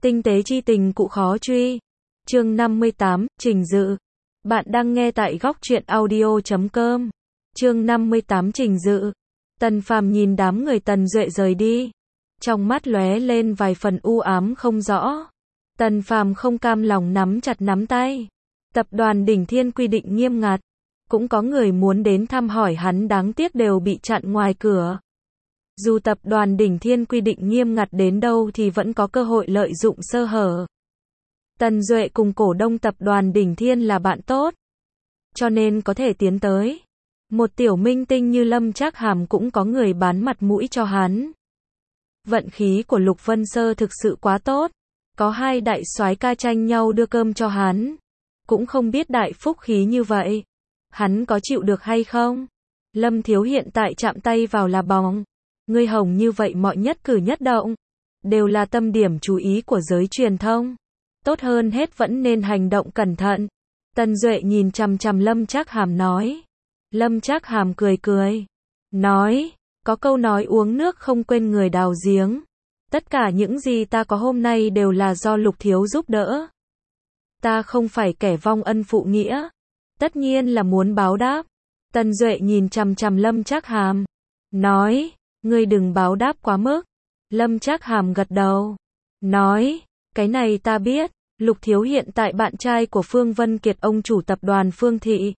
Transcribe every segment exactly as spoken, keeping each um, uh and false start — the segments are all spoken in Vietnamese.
Tinh tế chi tình cụ khó truy. Chương năm mươi tám, Trình Dự. Bạn đang nghe tại góc truyện audio chấm com. Chương năm mươi tám Trình Dự. Tần Phàm nhìn đám người Tần Duệ rời đi. Trong mắt lóe lên vài phần u ám không rõ. Tần Phàm không cam lòng nắm chặt nắm tay. Tập đoàn Đỉnh Thiên quy định nghiêm ngặt. Cũng có người muốn đến thăm hỏi hắn đáng tiếc đều bị chặn ngoài cửa. Dù tập đoàn Đỉnh Thiên quy định nghiêm ngặt đến đâu thì vẫn có cơ hội lợi dụng sơ hở. Tần Duệ cùng cổ đông tập đoàn Đỉnh Thiên là bạn tốt, cho nên có thể tiến tới. Một tiểu minh tinh như Lâm Trác Hàm cũng có người bán mặt mũi cho hắn. Vận khí của Lục Vân Sơ thực sự quá tốt, có hai đại soái ca tranh nhau đưa cơm cho hắn. Cũng không biết đại phúc khí như vậy, hắn có chịu được hay không? Lâm Thiếu hiện tại chạm tay vào là bóng. Ngươi hồng như vậy mọi nhất cử nhất động đều là tâm điểm chú ý của giới truyền thông. Tốt hơn hết vẫn nên hành động cẩn thận. Tần Duệ nhìn chằm chằm Lâm Trác Hàm nói. Lâm Trác Hàm cười cười. Nói, có câu nói uống nước không quên người đào giếng. Tất cả những gì ta có hôm nay đều là do Lục Thiếu giúp đỡ. Ta không phải kẻ vong ân phụ nghĩa. Tất nhiên là muốn báo đáp. Tần Duệ nhìn chằm chằm Lâm Trác Hàm. Nói, ngươi đừng báo đáp quá mức. Lâm Trác Hàm gật đầu. Nói, cái này ta biết. Lục Thiếu hiện tại bạn trai của Phương Vân Kiệt ông chủ tập đoàn Phương Thị.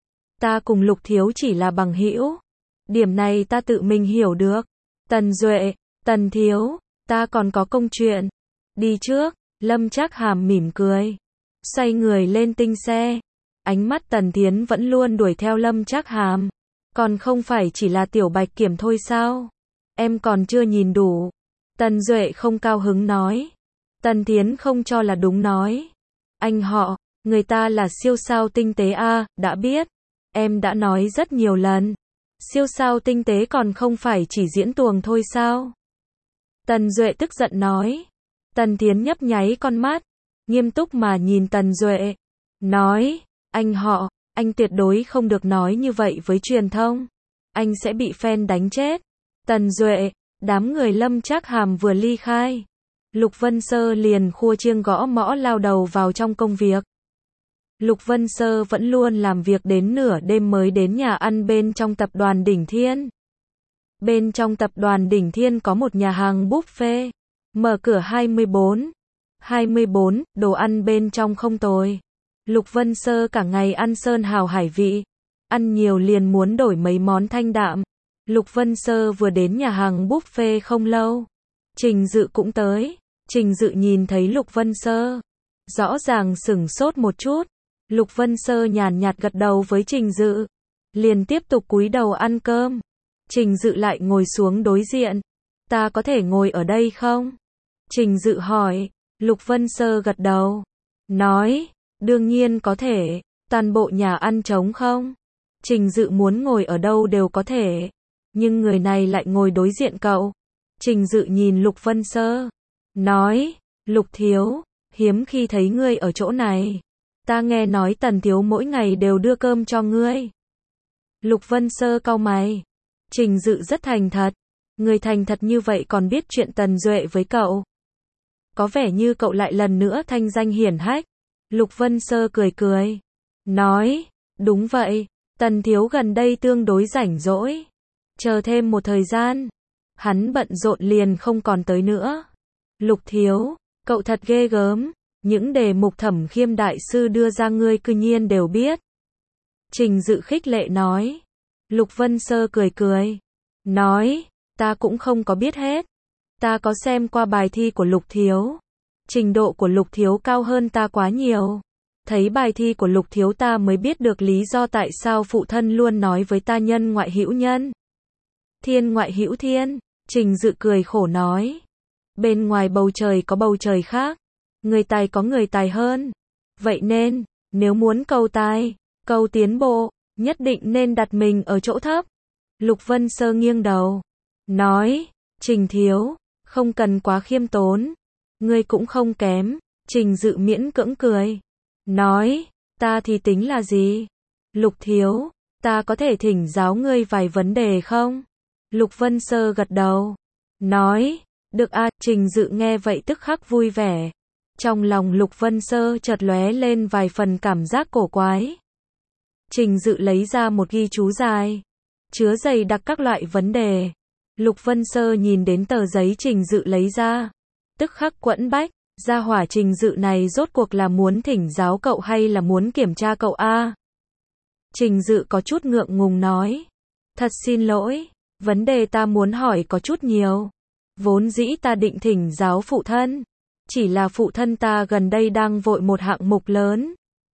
Ta cùng Lục Thiếu chỉ là bằng hữu. Điểm này ta tự mình hiểu được. Tần Duệ, Tần Thiếu, ta còn có công chuyện. Đi trước. Lâm Trác Hàm mỉm cười. Xoay người lên tinh xe. Ánh mắt Tần Thiến vẫn luôn đuổi theo Lâm Trác Hàm. Còn không phải chỉ là tiểu bạch kiểm thôi sao? Em còn chưa nhìn đủ. Tần Duệ không cao hứng nói. Tần Thiến không cho là đúng nói. Anh họ, người ta là siêu sao tinh tế a, đã biết. Em đã nói rất nhiều lần. Siêu sao tinh tế còn không phải chỉ diễn tuồng thôi sao? Tần Duệ tức giận nói. Tần Thiến nhấp nháy con mắt, nghiêm túc mà nhìn Tần Duệ. Nói, anh họ, anh tuyệt đối không được nói như vậy với truyền thông. Anh sẽ bị fan đánh chết. Tần Duệ, đám người Lâm Trác Hàm vừa ly khai. Lục Vân Sơ liền khua chiêng gõ mõ lao đầu vào trong công việc. Lục Vân Sơ vẫn luôn làm việc đến nửa đêm mới đến nhà ăn bên trong tập đoàn Đỉnh Thiên. Bên trong tập đoàn Đỉnh Thiên có một nhà hàng buffet. Mở cửa hai mươi bốn. hai mươi bốn, đồ ăn bên trong không tồi. Lục Vân Sơ cả ngày ăn sơn hào hải vị. Ăn nhiều liền muốn đổi mấy món thanh đạm. Lục Vân Sơ vừa đến nhà hàng buffet không lâu. Trình Dự cũng tới. Trình Dự nhìn thấy Lục Vân Sơ. Rõ ràng sửng sốt một chút. Lục Vân Sơ nhàn nhạt gật đầu với Trình Dự. Liền tiếp tục cúi đầu ăn cơm. Trình Dự lại ngồi xuống đối diện. Ta có thể ngồi ở đây không? Trình Dự hỏi. Lục Vân Sơ gật đầu. Nói. Đương nhiên có thể. Toàn bộ nhà ăn trống không? Trình Dự muốn ngồi ở đâu đều có thể. Nhưng người này lại ngồi đối diện cậu. Trình Dự nhìn Lục Vân Sơ. Nói. Lục Thiếu. Hiếm khi thấy ngươi ở chỗ này. Ta nghe nói Tần Thiếu mỗi ngày đều đưa cơm cho ngươi. Lục Vân Sơ cau mày. Trình Dự rất thành thật. Người thành thật như vậy còn biết chuyện Tần Duệ với cậu. Có vẻ như cậu lại lần nữa thanh danh hiển hách. Lục Vân Sơ cười cười. Nói. Đúng vậy. Tần Thiếu gần đây tương đối rảnh rỗi. Chờ thêm một thời gian. Hắn bận rộn liền không còn tới nữa. Lục Thiếu. Cậu thật ghê gớm. Những đề mục Thẩm Khiêm đại sư đưa ra ngươi cư nhiên đều biết. Trình Dự khích lệ nói. Lục Vân Sơ cười cười. Nói. Ta cũng không có biết hết. Ta có xem qua bài thi của Lục Thiếu. Trình độ của Lục Thiếu cao hơn ta quá nhiều. Thấy bài thi của Lục Thiếu ta mới biết được lý do tại sao phụ thân luôn nói với ta nhân ngoại hữu nhân. Thiên ngoại hữu thiên. Trình Dự cười khổ nói. Bên ngoài bầu trời có bầu trời khác. Người tài có người tài hơn. Vậy nên, nếu muốn cầu tài, cầu tiến bộ, nhất định nên đặt mình ở chỗ thấp. Lục Vân Sơ nghiêng đầu. Nói. Trình Thiếu. Không cần quá khiêm tốn. Ngươi cũng không kém. Trình Dự miễn cưỡng cười. Nói. Ta thì tính là gì? Lục Thiếu. Ta có thể thỉnh giáo ngươi vài vấn đề không? Lục Vân Sơ gật đầu. Nói. Được a, Trình Dự nghe vậy tức khắc vui vẻ. Trong lòng Lục Vân Sơ chợt lóe lên vài phần cảm giác cổ quái. Trình Dự lấy ra một ghi chú dài, chứa dày đặc các loại vấn đề. Lục Vân Sơ nhìn đến tờ giấy Trình Dự lấy ra, tức khắc quẫn bách, gia hỏa Trình Dự này rốt cuộc là muốn thỉnh giáo cậu hay là muốn kiểm tra cậu a? Trình Dự có chút ngượng ngùng nói, thật xin lỗi, vấn đề ta muốn hỏi có chút nhiều. Vốn dĩ ta định thỉnh giáo phụ thân, chỉ là phụ thân ta gần đây đang vội một hạng mục lớn.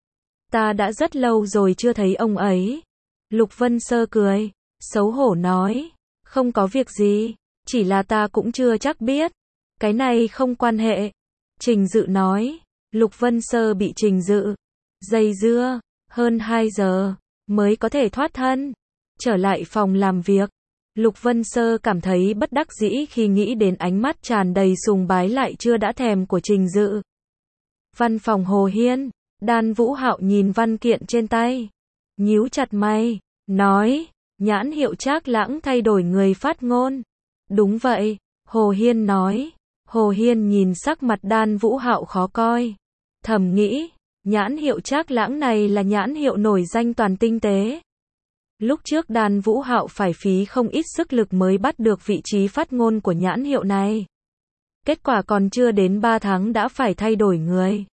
Ta đã rất lâu rồi chưa thấy ông ấy. Lục Vân Sơ cười, xấu hổ nói, không có việc gì, chỉ là ta cũng chưa chắc biết. Cái này không quan hệ. Trình Dự nói, Lục Vân Sơ bị Trình Dự dây dưa, hơn hai giờ, mới có thể thoát thân. Trở lại phòng làm việc, Lục Vân Sơ cảm thấy bất đắc dĩ khi nghĩ đến ánh mắt tràn đầy sùng bái lại chưa đã thèm của Trình Dự. Văn phòng Hồ Hiên, Đan Vũ Hạo nhìn văn kiện trên tay, nhíu chặt mày, nói, nhãn hiệu Trác Lãng thay đổi người phát ngôn. Đúng vậy, Hồ Hiên nói. Hồ Hiên nhìn sắc mặt Đan Vũ Hạo khó coi, thầm nghĩ, nhãn hiệu Trác Lãng này là nhãn hiệu nổi danh toàn tinh tế. Lúc trước Đan Vũ Hạo phải phí không ít sức lực mới bắt được vị trí phát ngôn của nhãn hiệu này. Kết quả còn chưa đến ba tháng đã phải thay đổi người.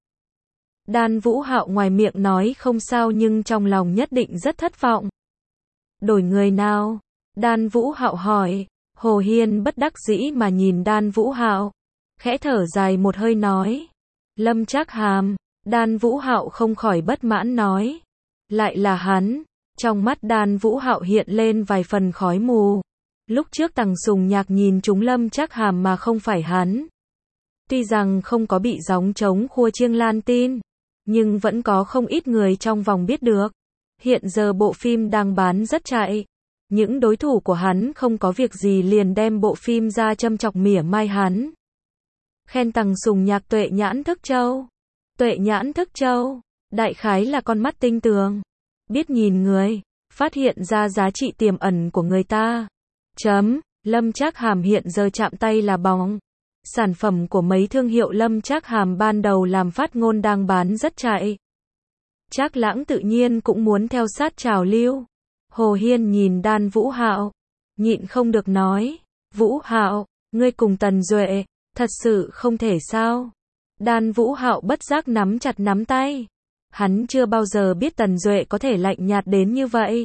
Đan Vũ Hạo ngoài miệng nói không sao nhưng trong lòng nhất định rất thất vọng. Đổi người nào? Đan Vũ Hạo hỏi. Hồ Hiên bất đắc dĩ mà nhìn Đan Vũ Hạo, khẽ thở dài một hơi nói, Lâm Trác Hàm. Đan Vũ Hạo không khỏi bất mãn nói, lại là hắn. Trong mắt Đan Vũ Hạo hiện lên vài phần khói mù. Lúc trước Tằng Sùng Nhạc nhìn trúng Lâm Trác Hàm mà không phải hắn. Tuy rằng không có bị gióng trống khua chiêng lan tin, nhưng vẫn có không ít người trong vòng biết được. Hiện giờ bộ phim đang bán rất chạy. Những đối thủ của hắn không có việc gì liền đem bộ phim ra châm chọc mỉa mai hắn. Khen Tằng Sùng Nhạc tuệ nhãn thức châu. Tuệ nhãn thức châu, đại khái là con mắt tinh tường, biết nhìn người, phát hiện ra giá trị tiềm ẩn của người ta. Chấm, Lâm Trác Hàm hiện giờ chạm tay là bóng. Sản phẩm của mấy thương hiệu Lâm Trác Hàm ban đầu làm phát ngôn đang bán rất chạy. Trác Lãng tự nhiên cũng muốn theo sát trào lưu. Hồ Hiên nhìn Đan Vũ Hạo, nhịn không được nói, Vũ Hạo, ngươi cùng Tần Duệ, thật sự không thể sao? Đan Vũ Hạo bất giác nắm chặt nắm tay. Hắn chưa bao giờ biết Tần Duệ có thể lạnh nhạt đến như vậy.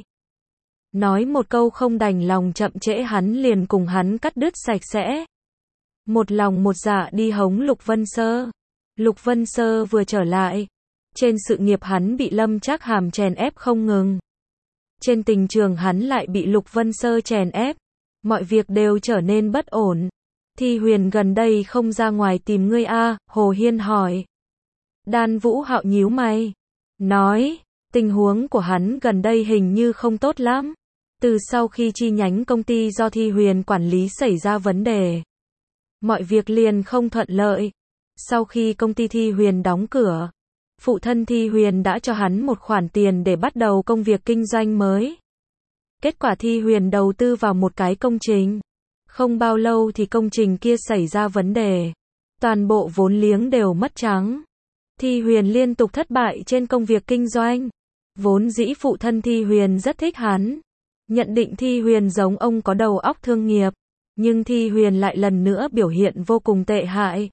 Nói một câu không đành lòng chậm trễ hắn liền cùng hắn cắt đứt sạch sẽ. Một lòng một dạ đi hống Lục Vân Sơ. Lục Vân Sơ vừa trở lại, trên sự nghiệp hắn bị Lâm Trác Hàm chèn ép không ngừng. Trên tình trường hắn lại bị Lục Vân Sơ chèn ép. Mọi việc đều trở nên bất ổn. Thi Huyền gần đây không ra ngoài tìm ngươi a? À? Hồ Hiên hỏi. Đan Vũ Hạo nhíu mày, nói, tình huống của hắn gần đây hình như không tốt lắm. Từ sau khi chi nhánh công ty do Thi Huyền quản lý xảy ra vấn đề, mọi việc liền không thuận lợi. Sau khi công ty Thi Huyền đóng cửa, phụ thân Thi Huyền đã cho hắn một khoản tiền để bắt đầu công việc kinh doanh mới. Kết quả Thi Huyền đầu tư vào một cái công trình. Không bao lâu thì công trình kia xảy ra vấn đề. Toàn bộ vốn liếng đều mất trắng. Thi Huyền liên tục thất bại trên công việc kinh doanh. Vốn dĩ phụ thân Thi Huyền rất thích hắn. Nhận định Thi Huyền giống ông có đầu óc thương nghiệp. Nhưng Thi Huyền lại lần nữa biểu hiện vô cùng tệ hại.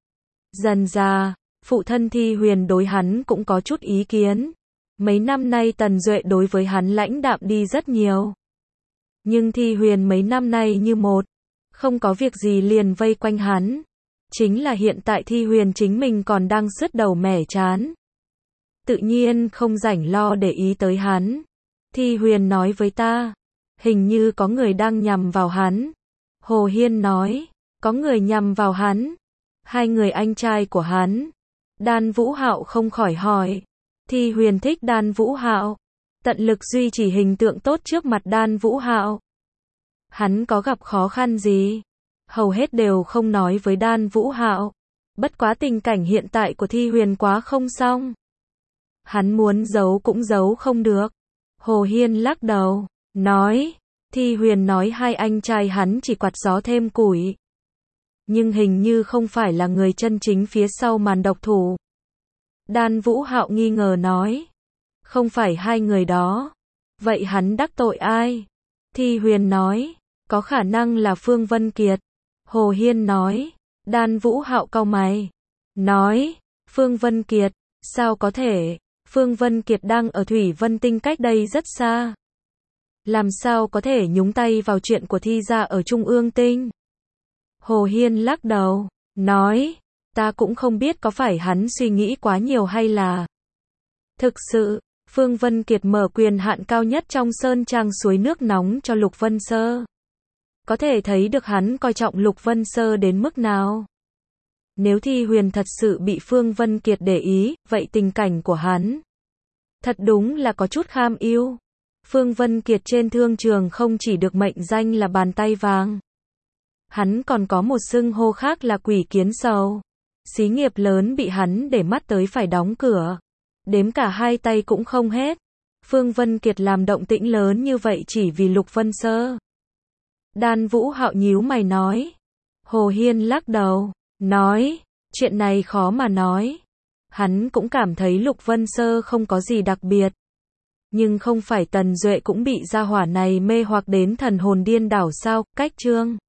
Dần ra, phụ thân Thi Huyền đối hắn cũng có chút ý kiến. Mấy năm nay Tần Duệ đối với hắn lãnh đạm đi rất nhiều. Nhưng Thi Huyền mấy năm nay như một, không có việc gì liền vây quanh hắn. Chính là hiện tại Thi Huyền chính mình còn đang sứt đầu mẻ chán. Tự nhiên không rảnh lo để ý tới hắn. Thi Huyền nói với ta, hình như có người đang nhằm vào hắn. Hồ Hiên nói, có người nhằm vào hắn. Hai người anh trai của hắn. Đan Vũ Hạo không khỏi hỏi. Thi Huyền thích Đan Vũ Hạo, tận lực duy trì hình tượng tốt trước mặt Đan Vũ Hạo. Hắn có gặp khó khăn gì? Hầu hết đều không nói với Đan Vũ Hạo. Bất quá tình cảnh hiện tại của Thi Huyền quá không xong. Hắn muốn giấu cũng giấu không được. Hồ Hiên lắc đầu, nói, Thi Huyền nói hai anh trai hắn chỉ quạt gió thêm củi. nhưng hình như không phải là người chân chính phía sau màn độc thủ. Đan Vũ Hạo nghi ngờ nói. Không phải hai người đó. Vậy hắn đắc tội ai? Thi Huyền nói. Có khả năng là Phương Vân Kiệt. Hồ Hiên nói. Đan Vũ Hạo cau mày. Nói. Phương Vân Kiệt. Sao có thể? Phương Vân Kiệt đang ở Thủy Vân Tinh cách đây rất xa. Làm sao có thể nhúng tay vào chuyện của Thi gia ở Trung ương Tinh? Hồ Hiên lắc đầu. Nói. Ta cũng không biết có phải hắn suy nghĩ quá nhiều hay là... Thực sự, Phương Vân Kiệt mở quyền hạn cao nhất trong sơn trang suối nước nóng cho Lục Vân Sơ. Có thể thấy được hắn coi trọng Lục Vân Sơ đến mức nào. Nếu Thi Huyền thật sự bị Phương Vân Kiệt để ý, vậy tình cảnh của hắn thật đúng là có chút kham ưu. Phương Vân Kiệt trên thương trường không chỉ được mệnh danh là bàn tay vàng. Hắn còn có một xưng hô khác là quỷ kiến sầu. Xí nghiệp lớn bị hắn để mắt tới phải đóng cửa. Đếm cả hai tay cũng không hết. Phương Vân Kiệt làm động tĩnh lớn như vậy chỉ vì Lục Vân Sơ. Đan Vũ Hạo nhíu mày nói. Hồ Hiên lắc đầu. Nói. Chuyện này khó mà nói. Hắn cũng cảm thấy Lục Vân Sơ không có gì đặc biệt. Nhưng không phải Tần Duệ cũng bị gia hỏa này mê hoặc đến thần hồn điên đảo sao? Cách chương